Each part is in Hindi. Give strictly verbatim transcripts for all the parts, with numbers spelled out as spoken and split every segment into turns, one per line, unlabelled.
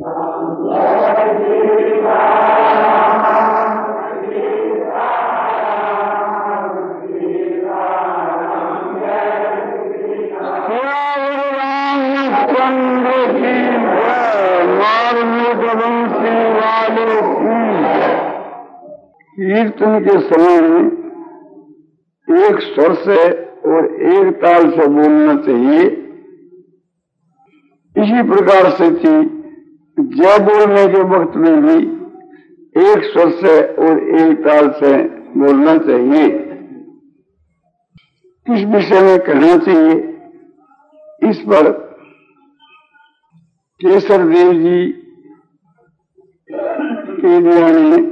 कीर्तन के समय में एक स्वर से और एक ताल से बोलना चाहिए। इसी प्रकार से थी जय बोलने के वक्त में भी एक स्वर से और एक ताल से बोलना चाहिए। किस विषय में कहना चाहिए, इस पर केसर देव जी के ने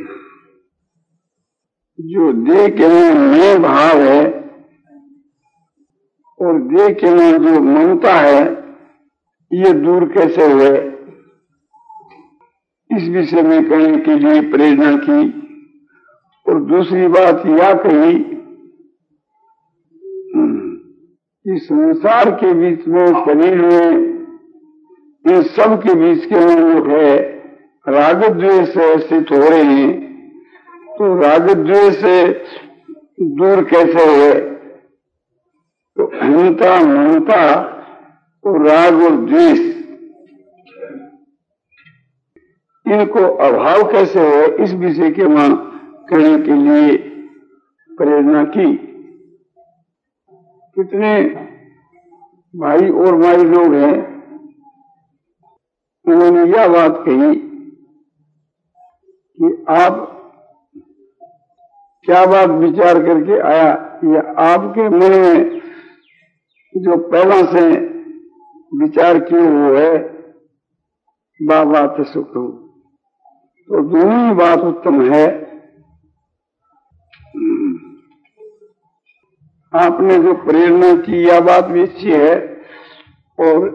जो देह के में मैं भाव है और देह के में जो ममता है, ये दूर कैसे हुए, इस विषय में कहने के लिए प्रेरणा की। और दूसरी बात यह कही कि संसार के बीच में, शरीर में, इन सब के बीच के में जो है राग द्वेष से स्थित हो रहे हैं, तो राग द्वेष से दूर कैसे हुए? तो अहंता, ममता और राग और द्वेष, इनको अभाव कैसे हुए, इस विषय के वहां कहने के लिए प्रेरणा की। कितने भाई और भाई लोग हैं, उन्होंने यह बात कही कि आप क्या बात विचार करके आया, या आपके मन में जो पहला से विचार किए हुए है, बा बात सुख हो, तो दोनों ही बात उत्तम है। आपने जो प्रेरणा की यह बात भी अच्छी है, और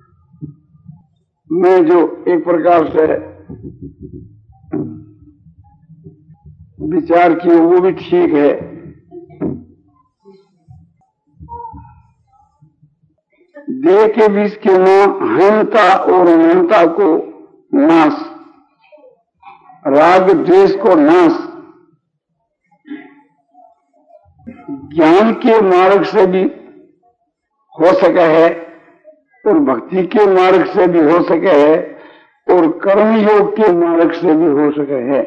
मैं जो एक प्रकार से विचार किए वो भी ठीक है। देह के बीच के नाम अहंता और ममता को नाश, राग द्वेष को नाश, ज्ञान के मार्ग से भी हो सका है और भक्ति के मार्ग से भी हो सका है और कर्म योग के मार्ग से भी हो सका है।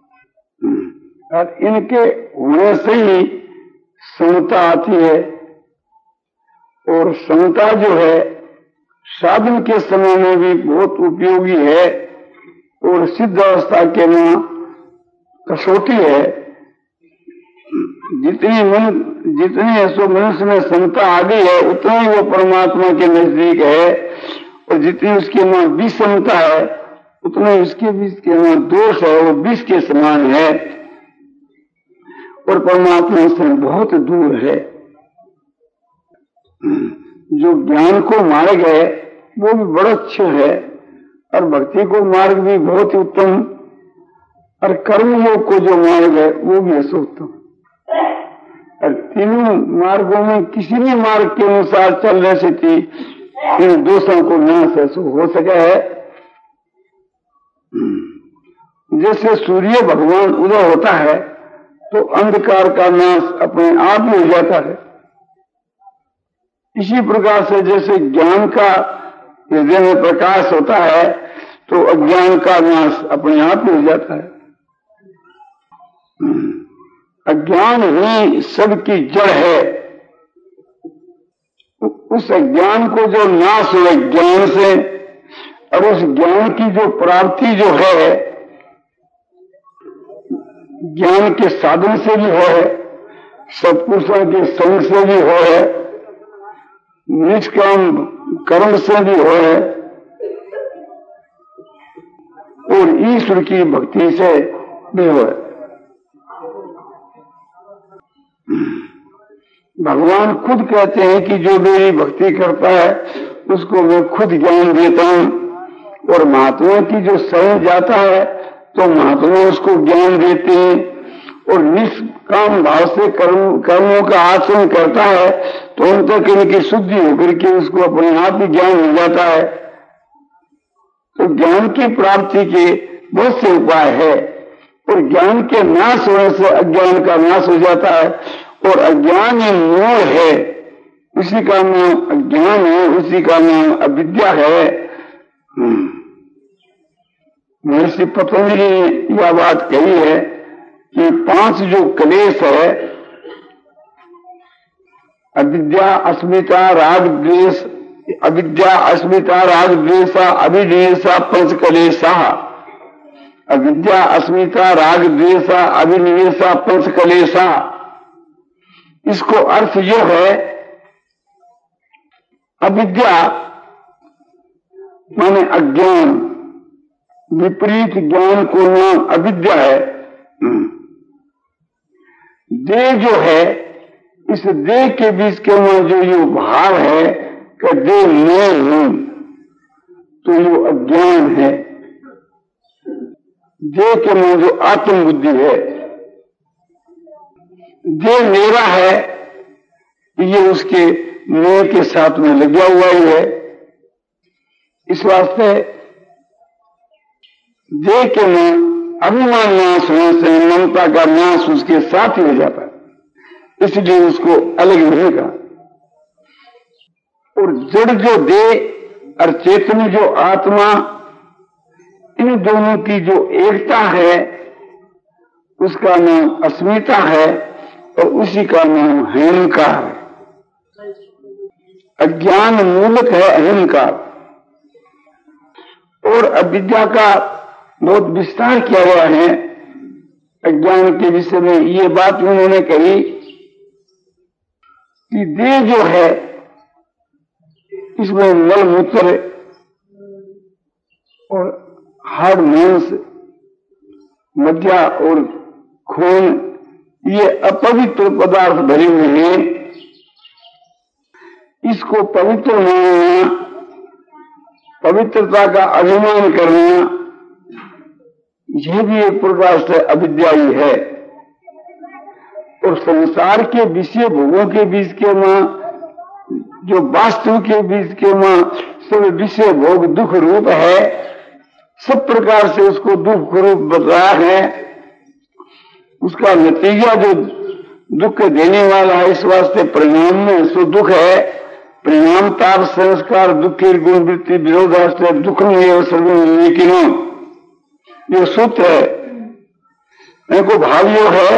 और इनके होने से ही समता आती है, और समता जो है साधन के समय में भी बहुत उपयोगी है और सिद्ध अवस्था के में कसौटी है। जितनी मन जितनी ऐसो मनुष्य में समता आ गई है, उतना ही वो परमात्मा के नजदीक है, और जितनी उसके में विषमता है, उतना ही उसके बीच के में दोष है, वो विष के समान है और परमात्मा से बहुत दूर है। जो ज्ञान को मार्ग है वो भी बड़ा अच्छा है, और भक्ति को मार्ग भी बहुत ही उत्तम, और कर्म योग को जो मार्ग है वो भी ऐसा उत्तम। और तीनों मार्गों में किसी भी मार्ग के अनुसार चलने से थी इन दोषों को नाश ऐसा हो सका है। जैसे सूर्य भगवान उदय होता है तो अंधकार का नाश अपने आप ही हो जाता है। इसी प्रकार से जैसे ज्ञान का हृदय में प्रकाश होता है तो अज्ञान का नाश अपने आप ही हो जाता है। अज्ञान ही सबकी जड़ है। उस अज्ञान को जो नाश हुए ज्ञान से, और उस ज्ञान की जो प्राप्ति जो है ज्ञान के साधन से भी हो है, सत्पुरुषों के संग से भी हो है, निष्काम कर्म से भी हो है, और ईश्वर की भक्ति से भी हो है। भगवान खुद कहते हैं कि जो मेरी भक्ति करता है उसको मैं खुद ज्ञान देता हूं, और महात्मा की जो शरण जाता है तो महात्मा उसको ज्ञान देते हैं, और निष्काम भाव से कर्म कर्मों का आचरण करता है तो अंतःकरण की शुद्धि होकर के उसको अपने आप ही ज्ञान हो जाता है। तो तो ज्ञान की प्राप्ति के बहुत से उपाय है, और ज्ञान के नाश होने से अज्ञान का नाश हो जाता है, और अज्ञान ही मूल है, उसी का नाम अज्ञान है, उसी का नाम अविद्या है। महर्षि पतंजलि ने यह बात कही है कि पांच जो क्लेश है, अविद्या, अस्मिता, राग, द्वेष, अविद्या, अस्मिता, राग, द्वेषा, अभिनिवेशा, पंच क्लेशा। अविद्या, अस्मिता, राग, द्वेषा, अभिनिवेशा, पंच क्लेशा। इसको अर्थ जो है, अविद्या माने अज्ञान, विपरीत ज्ञान को नाम अविद्या है। देह जो है, इस देह के बीच के में जो ये भाव है कि देह मैं हूं, तो ये अज्ञान है। देह के में जो आत्म बुद्धि है, देह मेरा है, ये उसके मैं के साथ में लगा हुआ ही है। इस वास्ते देह के में अभिमान नाश होने से ममता का नाश उसके साथ ही हो जाता है, इसलिए उसको अलग नहीं कहा। और जड़ जो देह और चेतन जो आत्मा, इन दोनों की जो एकता है, उसका नाम अस्मिता है, और उसी का नाम अहंकार है। अज्ञान मूलक है अहंकार। और अविद्या का बहुत विस्तार किया गया है अज्ञान के विषय में। ये बात उन्होंने कही कि देह जो है, इसमें मल मूत्र और हाड़ मांस, मज्जा और खून, ये अपवित्र पदार्थ भरे हुए हैं। इसको पवित्र मानना, पवित्रता का अभिमान करना, यह भी एक प्रकार से अविद्या ही है। और संसार के विषय भोगों के बीच के मां, जो वास्तव के बीच के मां सब विषय भोग दुख रूप है, सब प्रकार से उसको दुख रूप बताया है। उसका नतीजा जो दुख देने वाला है, इस वास्ते परिणाम में सो दुख है। परिणाम ताप संस्कार दुख गुण वृत्ति विरोधाश्रय दुख में, लेकिन ये सूत्र है, इनको भावियों है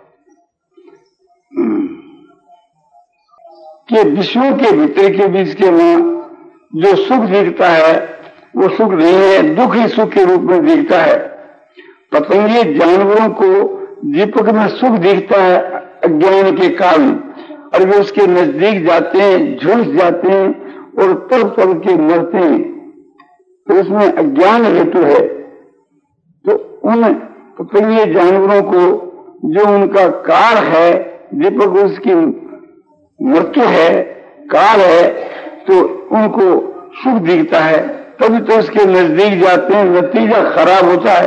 कि विश्वों के भीतर के बीच के में जो सुख दिखता है, वो सुख नहीं है, दुख ही सुख के रूप में दिखता है। पतंगे जानवरों को दीपक में सुख दिखता है अज्ञान के कारण, और वे उसके नजदीक जाते हैं, झुलस जाते हैं और तड़प तड़प के मरते हैं, तो उसमें अज्ञान हेतु है। तो उन पतंगे जानवरों को जो उनका काल है, दीपक उसकी मृत्यु है, काल है, तो उनको सुख दिखता है, तभी तो उसके नजदीक जाते हैं, नतीजा खराब होता है।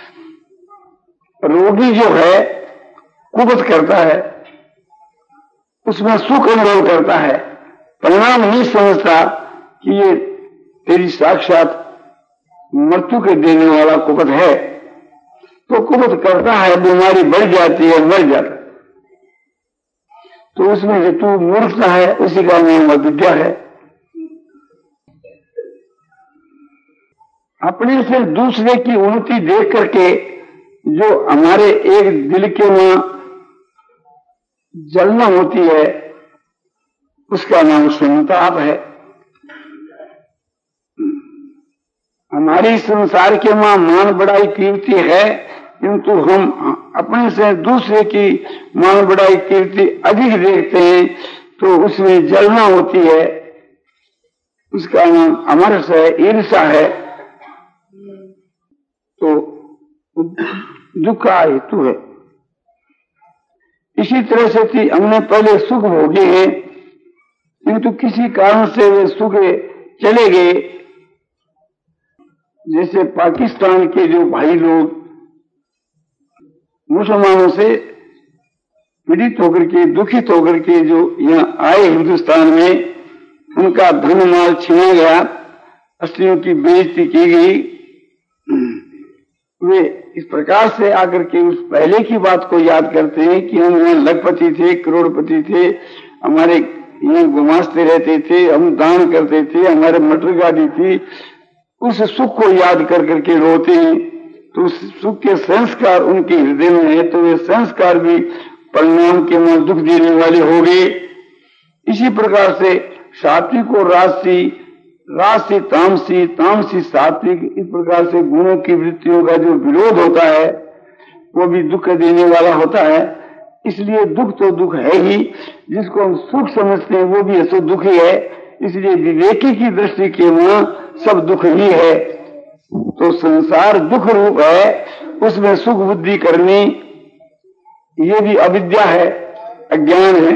रोगी जो है कुबत करता है, उसमें सुख अनुभव करता है, परिणाम नहीं समझता कि ये तेरी साक्षात मृत्यु के देने वाला कुबत है, तो कुबत करता है, बीमारी बढ़ जाती है, मर जाता है। तो उसमें हेतु मूर्खता है, उसी का नाम अविद्या है। अपने से दूसरे की उन्नति देख करके जो हमारे एक दिल के में जलना होती है, उसका नाम संताप है। हमारी संसार के मां मान बढ़ाई कीर्ति है, किंतु हम अपने से दूसरे की मान बढ़ाई कीर्ति अधिक देखते हैं, तो उसमें जलना होती है, उसका नाम अमरस है, ईर्षा है, तो दुख का हेतु है। इसी तरह से थी, हमने पहले सुख भोगे हैं, किंतु किसी कारण से वे सुख चले गए। जैसे पाकिस्तान के जो भाई लोग मुसलमानों से पीड़ित होकर के, दुखित होकर के जो यहाँ आए हिंदुस्तान में, उनका धन माल छीना गया, अस्त्रियों की बेइज्जती की गई, वे इस प्रकार से आकर के उस पहले की बात को याद करते हैं कि हम यहाँ लखपति थे, करोड़पति थे, हमारे यहाँ गुमास्ते रहते थे, हम दान करते थे, हमारे मटर गाड़ी थी। उस सुख को याद कर करके रोते हैं। तो उस सुख के संस्कार उनके हृदय में है, तो वे संस्कार भी परिणाम के में दुख देने वाले हो गए। इसी प्रकार से सात्विक और राजसी, राजसी तामसी, तामसी सात्विक, इस प्रकार से गुणों की वृत्तियों का जो विरोध होता है वो भी दुख देने वाला होता है। इसलिए दुख तो दुख है ही, जिसको हम सुख समझते हैं वो भी ऐसा दुख ही है। इसलिए विवेकी की दृष्टि के वहां सब दुख ही है। तो संसार दुख रूप है, उसमें सुख बुद्धि करनी ये भी अविद्या है, अज्ञान है।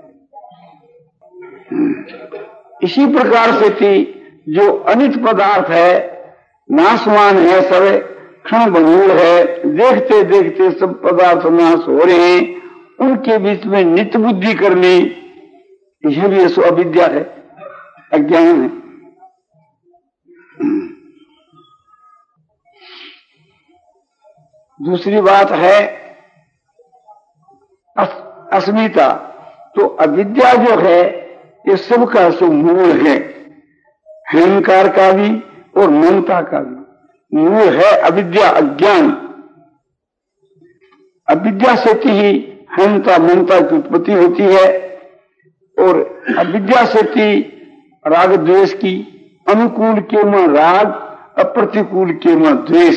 इसी प्रकार से थी जो अनित पदार्थ है, नाशवान है, सब क्षण भंगुर है, देखते देखते सब पदार्थ नाश हो रहे हैं, उनके बीच में नित्य बुद्धि करनी यह भी ऐसा अविद्या है, अज्ञान है। दूसरी बात है अस, अस्मिता। तो अविद्या जो है ये सब का सब मूल है, अहंकार का भी और ममता का भी मूल है अविद्या, अज्ञान। अविद्या से ही अहंता ममता की उत्पत्ति होती है, और अविद्या से ही राग द्वेष की, अनुकूल के में राग, अप्रतिकूल के में द्वेष।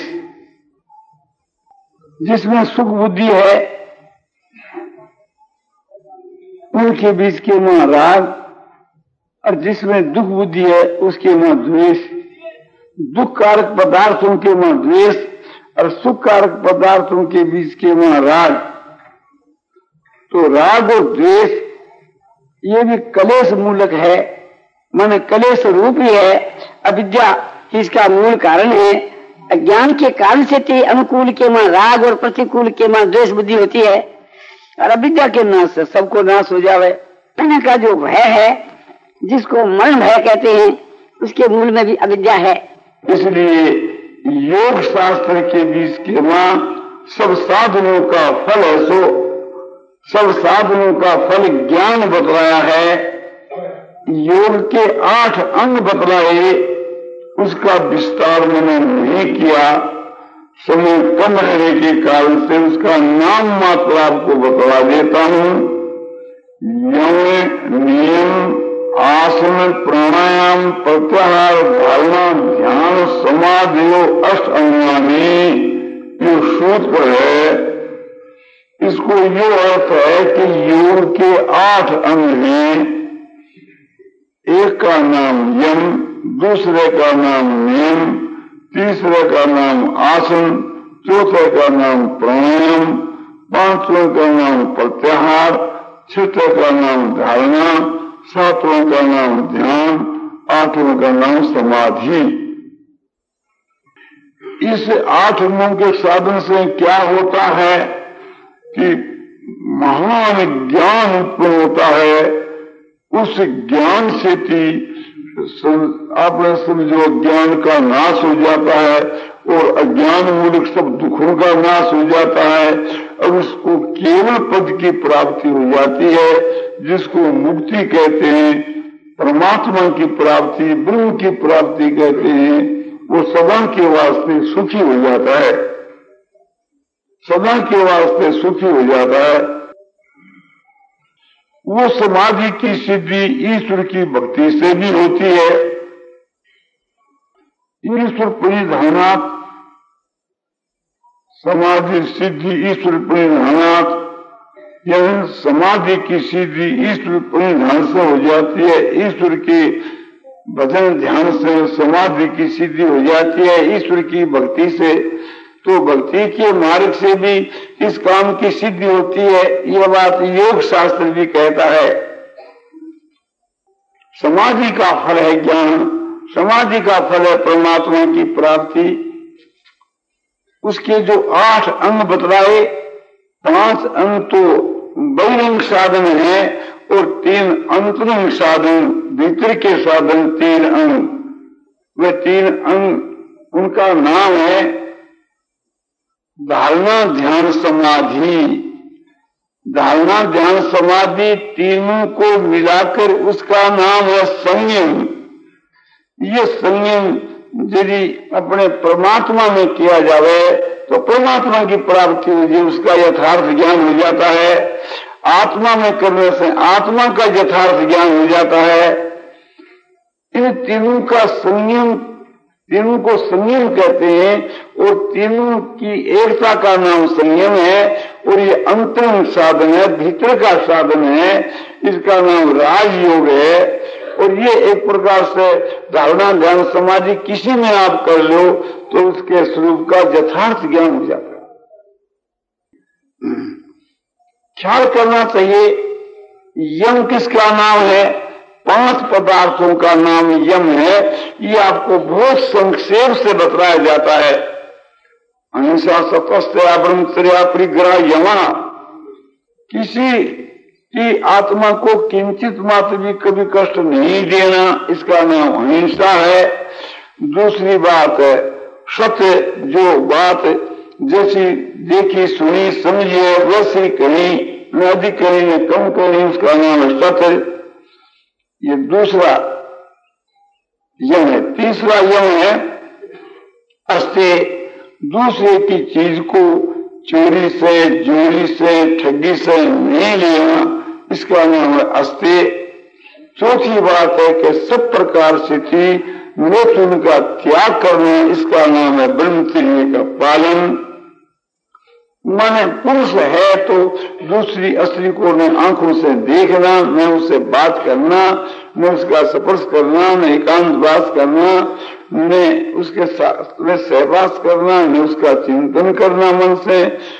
जिसमें सुख बुद्धि है उनके बीच के में राग, और जिसमें दुख बुद्धि है उसके में द्वेष। दुख कारक पदार्थों के में द्वेष और सुख कारक पदार्थों के बीच के में राग। तो राग और द्वेष ये भी कलेश मूलक है, माने कलेश रूप ही है। अविद्या इसका मूल कारण है। अज्ञान के कारण से ते अनुकूल के में राग और प्रतिकूल के में द्वेष बुद्धि होती है, और अविद्या के नाश से सबको नाश हो जावे। मरने का जो भय है, जिसको मरण भय कहते हैं, उसके मूल में भी अविद्या है।
इसलिए योग शास्त्र के बीच के वहां सब साधनों का फल है, सो सब साधनों का फल ज्ञान बतलाया है। योग के आठ अंग बतलाए, उसका विस्तार मैंने नहीं किया, समय कम रहने के कारण से उसका नाम मात्र आपको बतला देता हूं। यम, नियम, आसन, प्राणायाम, प्रत्याहार, धारणा, ध्यान, समाधि, अष्ट अंगानी, ये सूत्र है। इसको ये अर्थ है कि योग के आठ अंग हैं। एक का नाम यम, दूसरे का नाम नियम, तीसरे का नाम आसन, चौथे का नाम प्राणायाम, पांचवें का नाम प्रत्याहार, छठे का नाम धारणा, सातवें का नाम ध्यान, आठवें का नाम समाधि। इस आठ अंगों के साधन से क्या होता है कि महान ज्ञान उत्पन्न होता है। उस ज्ञान से थी आपने समझो ज्ञान का नाश हो जाता है, और अज्ञान मूलक सब दुखों का नाश हो जाता है, और उसको केवल पद की प्राप्ति हो जाती है, जिसको मुक्ति कहते हैं, परमात्मा की प्राप्ति, ब्रह्म की प्राप्ति कहते हैं। वो सदा के वास्ते सुखी हो जाता है, सदा के वास्ते सुखी हो जाता है। वो समाधि की सिद्धि ईश्वर की भक्ति से भी होती है। ईश्वर परिधानात्, समाधि सिद्धि ईश्वर परिधानात्, यह समाधि की सिद्धि ईश्वर परिधान से हो जाती है। ईश्वर के भजन ध्यान से समाधि की सिद्धि हो जाती है, ईश्वर की भक्ति से। तो भक्ति के मार्ग से भी इस काम की सिद्धि होती है। यह बात योग शास्त्र भी कहता है। समाधि का फल है ज्ञान, समाधि का फल है परमात्मा की प्राप्ति। उसके जो आठ अंग बतलाए, पांच अंग तो बहिरंग साधन है और तीन अंतरंग साधन, भीतर के साधन तीन अंग।
वे तीन अंग उनका नाम है धारणा ध्यान समाधि। धारणा ध्यान समाधि तीनों को मिलाकर उसका नाम है संयम। ये संयम यदि अपने परमात्मा में किया जावे तो परमात्मा की प्राप्ति होगी, उसका यथार्थ ज्ञान हो जाता है। आत्मा में करने से आत्मा का यथार्थ ज्ञान हो जाता है। इन तीनों का संयम, तीनों को संयम कहते हैं और तीनों की एकता का नाम संयम है। और ये अंतरंग साधन है, भीतर का साधन है, इसका नाम राजयोग है। और ये एक प्रकार से धारणा ध्यान समाधि किसी में आप कर लो तो उसके स्वरूप का यथार्थ ज्ञान हो जाता है। ख्याल करना चाहिए यम किसका नाम है? पांच पदार्थों का नाम यम है। ये आपको बहुत संक्षेप से बतलाया जाता है। अहिंसा, सत्यस्त्या, ब्रह्मचर्या, परिग्रह, यमा। किसी की आत्मा को किंचित मात्र भी कभी कष्ट नहीं देना, इसका नाम अहिंसा है। दूसरी बात है सत्य, जो बात जैसी देखी सुनी समझी है वैसी कहीं न अधिक कहीं न कम कहीं, उसका नाम है सत्य। ये दूसरा यम है। तीसरा यम है अस्ते, दूसरे की चीज को चोरी से, जोरी से, ठगी से नहीं लेना, इसका नाम है अस्ते। चौथी बात है कि सब प्रकार से थी मैथुन का त्याग करना, इसका नाम है ब्रह्मचर्य का पालन। माने पुरुष है तो दूसरी स्त्री को न आंखों से देखना, न उससे बात करना, न उसका स्पर्श करना, न एकांतवास करना, न उसके साथ में सहवास करना, न उसका चिंतन करना मन से,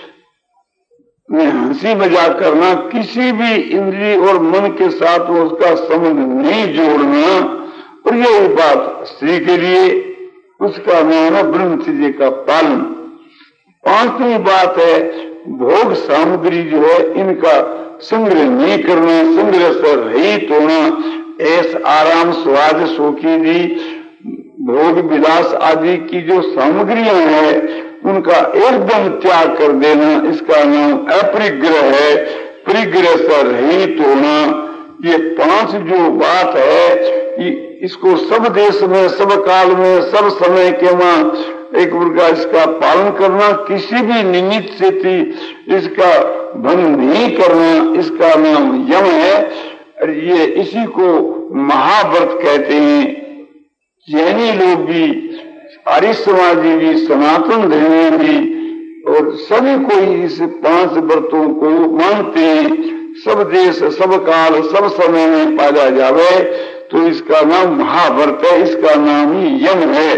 न हंसी मजाक करना, किसी भी इंद्रिय और मन के साथ उसका संबंध नहीं जोड़ना। और यही बात स्त्री के लिए, उसका नाम है ब्रह्मचर्य का पालन। पांचवी बात है भोग सामग्री जो है इनका संग्रह नहीं करना, संग्रह से रहित होना। ऐस आराम स्वाद सुखी दी भोग विलास आदि की जो सामग्रियां हैं उनका एकदम त्याग कर देना, इसका नाम अपरिग्रह है। परिग्रह से रहित होना, ये पांच जो बात है इसको सब देश में, सब काल में, सब समय के वहां एक प्रकार इसका पालन करना, किसी भी निमित्त से थी इसका भंग नहीं करना, इसका नाम यम है। और ये इसी को महाव्रत कहते हैं। जैनी लोग भी, आर्य समाजी भी, सनातन धर्मी भी और सभी कोई इस पांच व्रतों को मानते हैं। सब देश, सब काल, सब समय में पाया जावे तो इसका नाम महाव्रत है, इसका नाम ही यम है।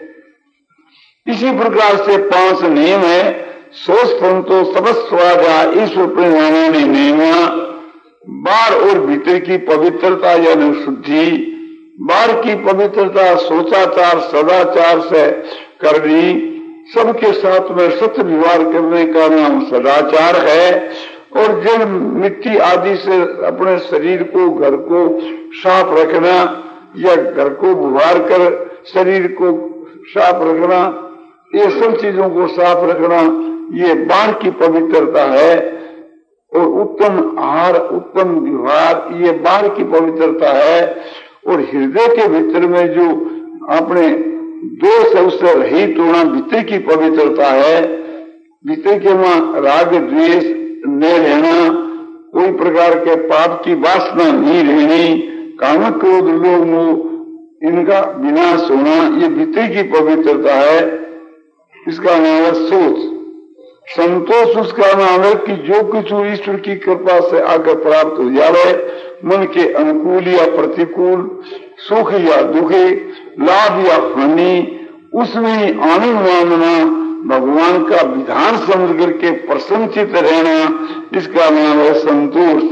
इसी प्रकार से पांच नियम है। सो संतो सबस्वादा ईश्वर परिणामी नियमा। बाहर और भीतर की पवित्रता यानी शुद्धि, बाहर की पवित्रता सोचाचार सदाचार से करनी, सबके साथ में सत्य व्यवहार करने का नाम सदाचार है। और जब मिट्टी आदि से अपने शरीर को, घर को साफ रखना या घर को बुहार कर शरीर को साफ रखना, ये सब चीजों को साफ रखना, ये बाहर की पवित्रता है। और उत्तम आहार, उत्तम व्यवहार, ये बाहर की पवित्रता है। और हृदय के भीतर में जो अपने दोष है उससे रहित होना भीतर की पवित्रता है। भीतर के वहां राग द्वेष न रहना, कोई प्रकार के पाप की वासना नहीं रहनी, काम क्रोध लोभ मोह इनका विनाश होना, ये भीतर की पवित्रता है। इसका नाम है सोच। संतोष उसका नाम है कि जो कुछ ईश्वर की कृपा से आगे प्राप्त हो जाए, मन के अनुकूल या प्रतिकूल, सुख या दुखे, लाभ या हानि, उसमें आनंद मानना, भगवान का विधान समझ करके प्रसन्नचित रहना, इसका नाम है संतोष।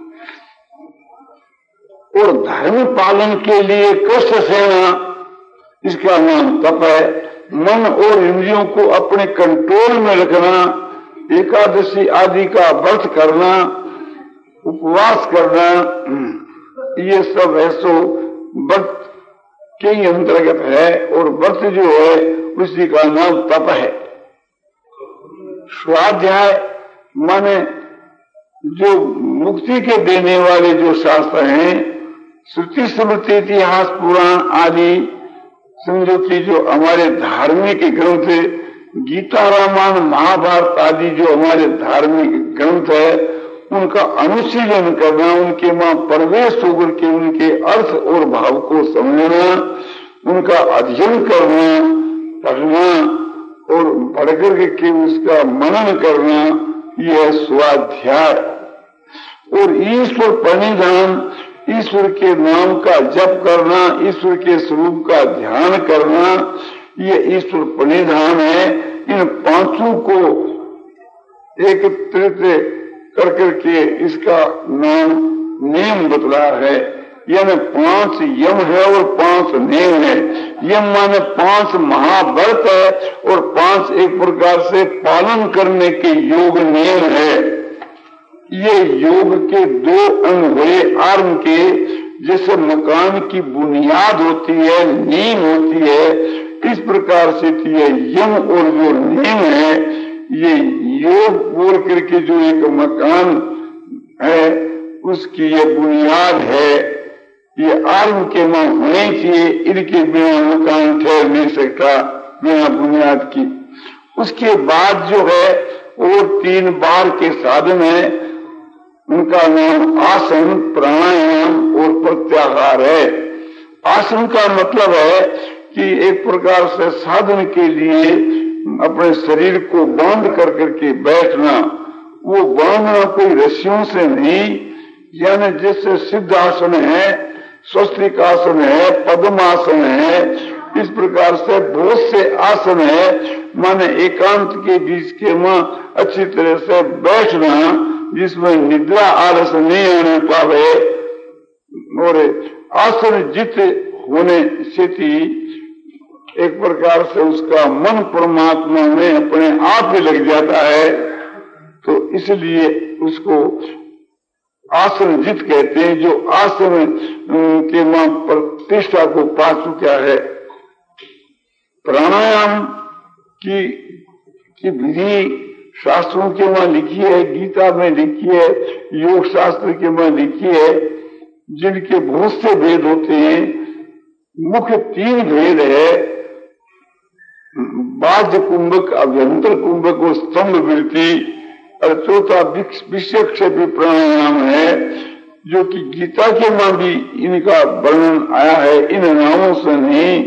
और धर्म पालन के लिए कष्ट सहना, इसका नाम तप है। मन और इंद्रियों को अपने कंट्रोल में रखना, एकादशी आदि का व्रत करना, उपवास करना, ये सब है सो व्रत
के ही अंतर्गत है और व्रत जो है उसी का नाम तप है। स्वाध्याय माने जो मुक्ति के देने वाले जो शास्त्र हैं, श्रुति स्मृति इतिहास पुराण आदि समझो कि जो हमारे धार्मिक ग्रंथ, गीता रामायण महाभारत आदि जो हमारे धार्मिक ग्रंथ है, उनका अनुशीलन करना, उनके वहां प्रवेश होकर के उनके अर्थ और भाव को समझना, उनका अध्ययन करना, पढ़ना और पढ़ कर के उसका मनन करना, यह स्वाध्याय। और ईश्वर प्रणिधान, ईश्वर के नाम का जप करना, ईश्वर के स्वरूप का ध्यान करना, ये ईश्वर प्रणिधान है। इन पांचों को एकत्रित कर करके इसका नाम नेम बतला है। यानी पांच यम है और पांच नेम है। यम माने पांच महाव्रत है और पांच एक प्रकार से पालन करने के योग नेम है। ये योग के दो अंग हुए आरंभ के, जैसे मकान की बुनियाद होती है, नींव होती है, इस प्रकार से ये यम और जो नेम है, ये योग बोल करके जो एक मकान है उसकी ये बुनियाद है। ये आरंभ के में होने चाहिए, इनके बिना मकान ठहर नहीं सकता बिना बुनियाद की। उसके बाद जो है और तीन बार के साधन है, उनका नाम आसन, प्राणायाम और प्रत्याहार है। आसन का मतलब है कि एक प्रकार से साधन के लिए अपने शरीर को बांध कर करके बैठना। वो बांधना कोई रस्सियों से नहीं, यानी जैसे सिद्धासन है, स्वस्तिकासन है, पद्मासन है, इस प्रकार से बहुत से आसन है। माने एकांत के बीच के वहां अच्छी तरह से बैठना, जिसमें निद्रा आलस नहीं आने पावे, और आसन जित होने से एक प्रकार से उसका मन परमात्मा में अपने आप ही लग जाता है, तो इसलिए उसको आसन जित कहते हैं, जो आसन के वहां प्रतिष्ठा को पा चुका है। प्राणायाम की की विधि शास्त्रों के वहां लिखी है, गीता में लिखी है, योग शास्त्र के वहां लिखी है, जिनके बहुत से भेद होते हैं। मुख्य तीन भेद है, बाह्य कुंभक, अभ्यंतर कुंभक और स्तंभ वृत्ति, और चौथा विषयक्ष प्राणायाम है, जो कि गीता के वहां भी इनका वर्णन आया है, इन नामों से नहीं।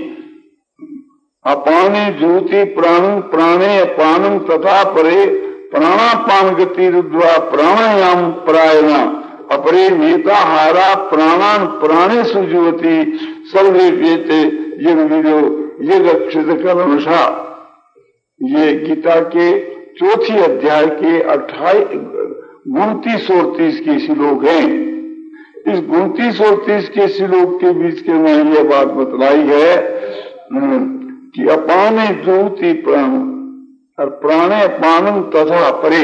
अपाने ज्योति प्राणम प्राणे अपानम तथा परे प्राणापान गति रुद्वा प्राणायाम प्रायणा अपरे नेताहारा प्राणान प्राणे सुजुवती सर्वे वेते यग विदो यग अक्षित कलमशा। ये गीता के चौथी अध्याय के अट्ठाईस उनतीस और तीस के श्लोक हैं। इस उनतीस और तीस के श्लोक के बीच के में यह बात बतलाई है कि अपाने ज्योति प्राण और प्राणे अपानम तथा परे,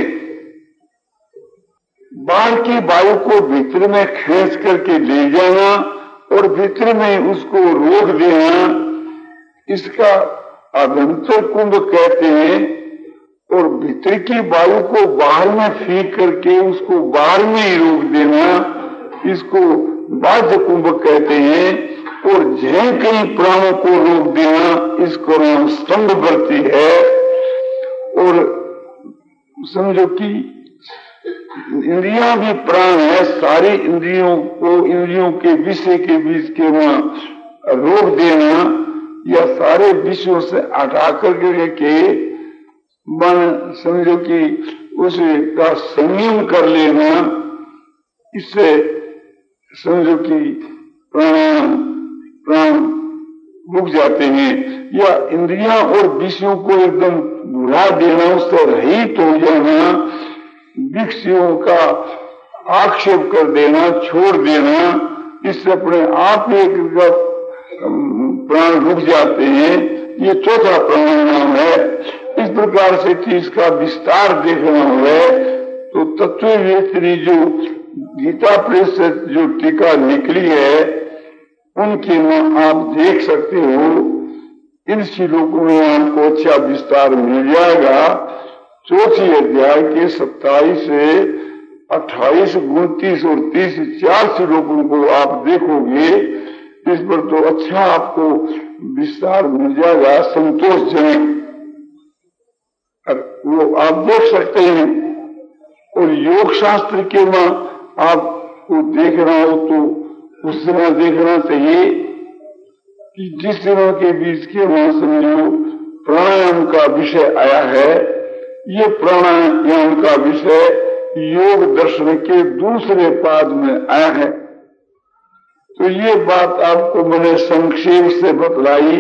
बाहर की वायु को भीतर में खींच करके ले जाना और भीतर में उसको रोक देना, इसका अभ्यंतर कुंभ कहते हैं। और भीतर की वायु को बाहर में फेंक करके उसको बाहर में ही रोक देना, इसको बाह्य कुंभ कहते हैं। और जय कहीं प्राणों को रोक देना, इसको नाम स्तंभ वृत्ति है। और समझो कि इंद्रियां भी प्राण है, सारी इंद्रियों को इंद्रियों के विषय के बीच के वहां रोक देना, या सारे विषयों से हटा करके के मन समझो कि उसका संयम कर लेना, इससे समझो कि प्राण प्राण रुक जाते हैं। या इंद्रियां और विषयों को एकदम बुढ़ा देना, उससे रहित हो जाना, विषयों का आक्षेप कर देना, छोड़ देना, इससे अपने आप एक प्राण रुक जाते हैं। ये चौथा प्राणायाम है। इस प्रकार से इसका विस्तार देखना है तो तत्ववेत्तनी जो गीता प्रेस से जो टीका निकली है, उनके में आप देख सकते हो। इन श्लोकों में आपको अच्छा विस्तार मिल जाएगा। चौथी अध्याय के सत्ताईस से अट्ठाईस, उनतीस और तीस चार श्लोकों को आप देखोगे, इस पर तो अच्छा आपको विस्तार मिल जाएगा, संतोषजनक, वो आप देख सकते हैं। और योग शास्त्र के में आपको देखना हो तो उस समय देखना चाहिए कि जिस दिनों के बीच के वहां समझो प्राणायाम का विषय आया है, ये प्राणायाम का विषय योग दर्शन के दूसरे पाद में आया है। तो ये बात आपको मैंने संक्षेप से बतलाई।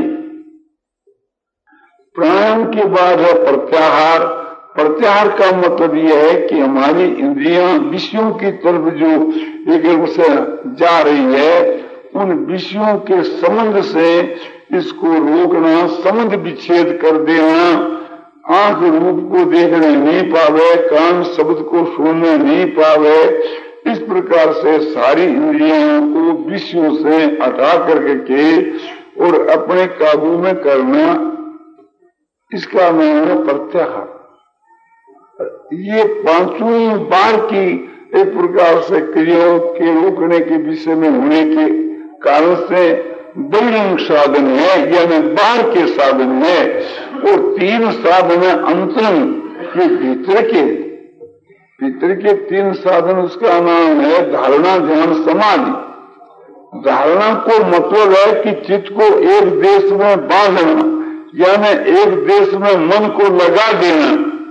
प्राणायाम के बाद है प्रत्याहार। प्रत्याहार का मतलब यह है कि हमारी इंद्रियां विषयों की तरफ जो एक से जा रही है, उन विषयों के संबंध से इसको रोकना, संबंध विच्छेद कर देना। आंख रूप को देखने नहीं पावे, कान शब्द को सुनने नहीं पावे, इस प्रकार से सारी इंद्रियों को विषयों से हटा करके और अपने काबू में करना, इसका नाम है प्रत्याहार। ये पांचवी बार की एक प्रकार से क्रियाओं के रोकने के विषय में होने के कारण से बहिरंग साधन है, यानी बाहर के साधन है। और तीन साधन है अंतरंग के भीतर के भीतर के तीन साधन, उसका नाम है धारणा, ध्यान, समाधि। धारणा को मतलब है कि चित्त को एक देश में बांधना, यानी एक देश में मन को लगा देना,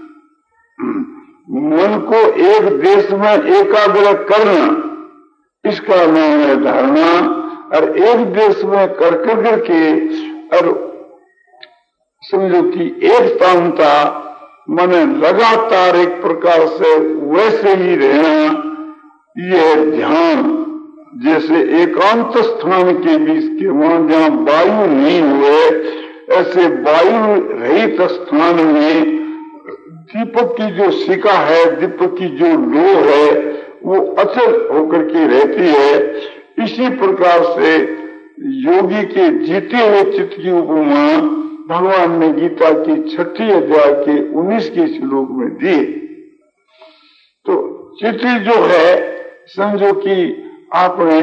मन को एक देश में एकाग्र करना, इसका नाम है धारणा। और एक देश में कर कर करके और समझो कि एक तांता माने लगातार एक प्रकार से वैसे ही रहना, यह ध्यान। जैसे एकांत स्थान के बीच के वहां जहां वायु नहीं हुए, ऐसे वायु रहित स्थान में दीपक की जो शिखा है, दीपक की जो लो है, वो अचल होकर के रहती है। इसी प्रकार से योगी के जीते हुए चित्त की उपमा भगवान ने गीता की छठी अध्याय के उन्नीस के श्लोक में दी। तो चित्त जो है, समझो कि आपने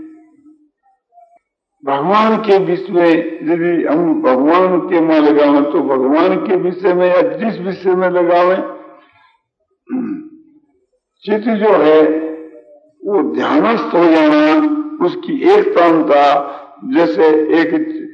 भगवान के विषय में, यदि हम भगवान के में लगावें तो भगवान के विषय में या जिस विषय में लगावें, चित्त जो है वो ध्यानस्थ हो जाना, उसकी एक तांता, जैसे एक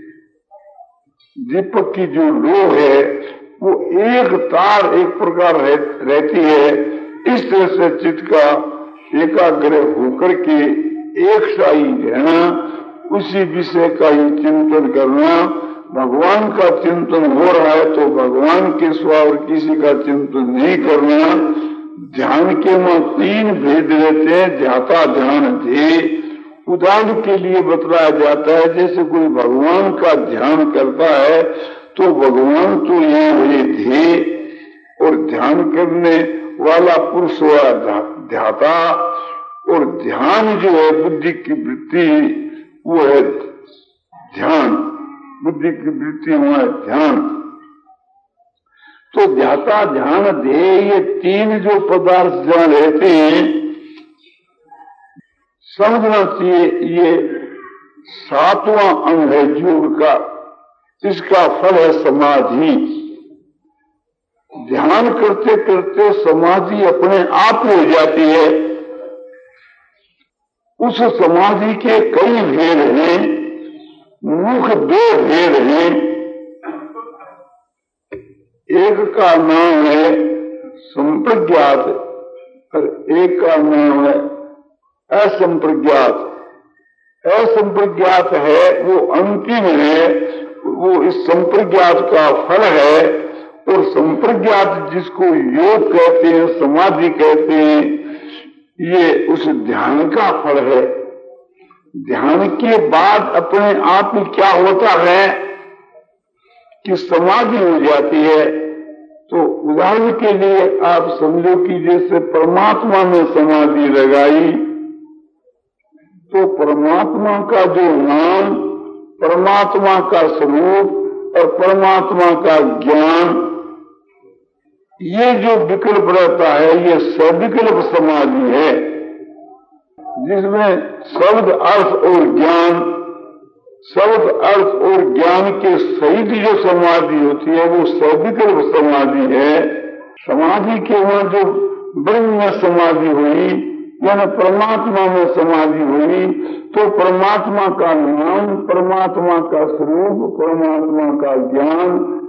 दीपक की जो लो है वो एक तार एक प्रकार रह, रहती है। इस तरह से चित्त का एकाग्र होकर के एक साई रहना, उसी विषय का ही चिंतन करना। भगवान का चिंतन हो रहा है तो भगवान के सिवा और किसी का चिंतन नहीं करना। ध्यान के में तीन भेद रहते हैं, ध्याता, ध्यान, ध्येय। उदाहरण के लिए बतलाया जाता है, जैसे कोई भगवान का ध्यान करता है तो भगवान तो यहाँ ये ध्येय, और ध्यान करने वाला पुरुष हुआ ध्याता, और ध्यान जो है बुद्धि की वृत्ति, वो है ध्यान। बुद्धि की वृत्ति हुआ है ध्यान। तो ध्याता, ध्यान, ध्येय, ये तीन जो पदार्थ जहां रहते हैं, समझना चाहिए ये सातवां अंग है योग का। इसका फल है समाधि। ध्यान करते करते समाधि अपने आप हो जाती है। उस समाधि के कई भेद हैं, मुख्य दो भेद हैं। एक का नाम है संप्रज्ञात और एक का नाम है असंप्रज्ञात। असंप्रज्ञात है वो अंतिम है, वो इस संप्रज्ञात का फल है। और संप्रज्ञात जिसको योग कहते हैं, समाधि कहते हैं, ये उस ध्यान का फल है। ध्यान के बाद अपने आप में क्या होता है कि समाधि हो जाती है। तो उदाहरण के लिए आप समझो कि जैसे परमात्मा में समाधि लगाई तो परमात्मा का जो नाम, परमात्मा का स्वरूप और परमात्मा का ज्ञान, ये जो विकल्प रहता है ये सविकल्प समाधि है, जिसमें शब्द अर्थ और ज्ञान, शब्द अर्थ और ज्ञान के सहित जो समाधि होती है वो सविकल्प समाधि है। समाधि के वहां जो ब्रह्म में समाधि हुई यानी परमात्मा में समाधि हुई, तो परमात्मा का नाम, परमात्मा का स्वरूप, परमात्मा का ज्ञान